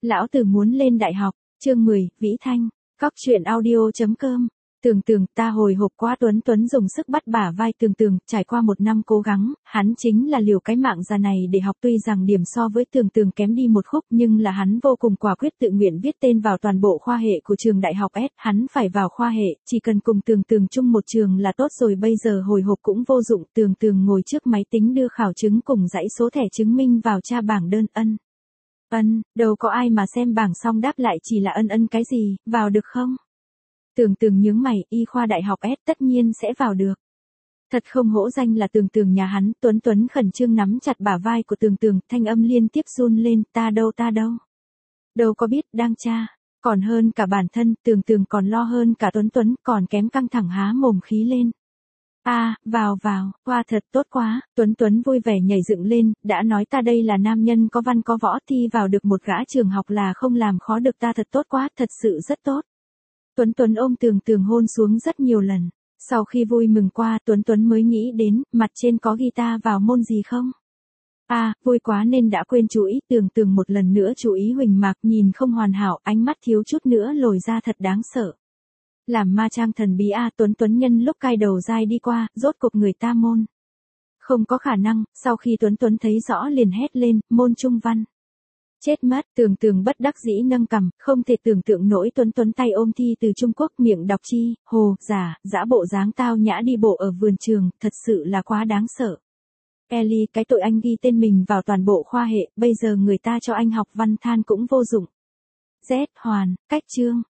Lão tử muốn lên đại học, chương 10, Vĩ Thanh, Cóc truyện audio.com. Tường, ta hồi hộp quá. Tuấn dùng sức bắt bả vai Tường, trải qua 1 năm cố gắng, hắn chính là liều cái mạng già này để học, tuy rằng điểm so với Tường kém đi một khúc nhưng là hắn vô cùng quả quyết tự nguyện viết tên vào toàn bộ khoa hệ của trường đại học S, hắn phải vào khoa hệ, chỉ cần cùng Tường chung một trường là tốt rồi. Bây giờ hồi hộp cũng vô dụng, Tường ngồi trước máy tính đưa khảo chứng cùng dãy số thẻ chứng minh vào tra bảng đơn. Đâu có ai mà xem bảng xong đáp lại chỉ là ân cái gì, vào được không? Tường nhướng mày, y khoa đại học S tất nhiên sẽ vào được. Thật không hổ danh là Tường nhà hắn. Tuấn khẩn trương nắm chặt bả vai của Tường, thanh âm liên tiếp run lên, ta đâu. Đâu có biết, đang tra. Còn hơn cả bản thân, Tường còn lo hơn cả Tuấn, còn kém căng thẳng há mồm khí lên. Vào, qua thật tốt quá. Tuấn vui vẻ nhảy dựng lên, đã nói ta đây là nam nhân có văn có võ, thi vào được một gã trường học là không làm khó được ta, thật tốt quá, thật sự rất tốt. Tuấn ôm Tường hôn xuống rất nhiều lần. Sau khi vui mừng qua, Tuấn mới nghĩ đến, mặt trên có ghi ta vào môn gì không? Vui quá nên đã quên chú ý. Tường một lần nữa chú ý huỳnh mạc, nhìn không hoàn hảo, ánh mắt thiếu chút nữa lồi ra, thật đáng sợ. Làm ma trang thần bí Tuấn nhân lúc cai đầu dai đi qua, rốt cuộc người ta môn. Không có khả năng. Sau khi Tuấn thấy rõ liền hét lên, môn Trung văn. Chết mất. Tường bất đắc dĩ nâng cằm, không thể tưởng tượng nổi. Tuấn tay ôm thi từ Trung Quốc, miệng đọc chi, hồ, dã bộ dáng tao nhã đi bộ ở vườn trường, thật sự là quá đáng sợ. Ellie, cái tội anh ghi tên mình vào toàn bộ khoa hệ, bây giờ người ta cho anh học văn than cũng vô dụng. Z, hoàn, cách chương.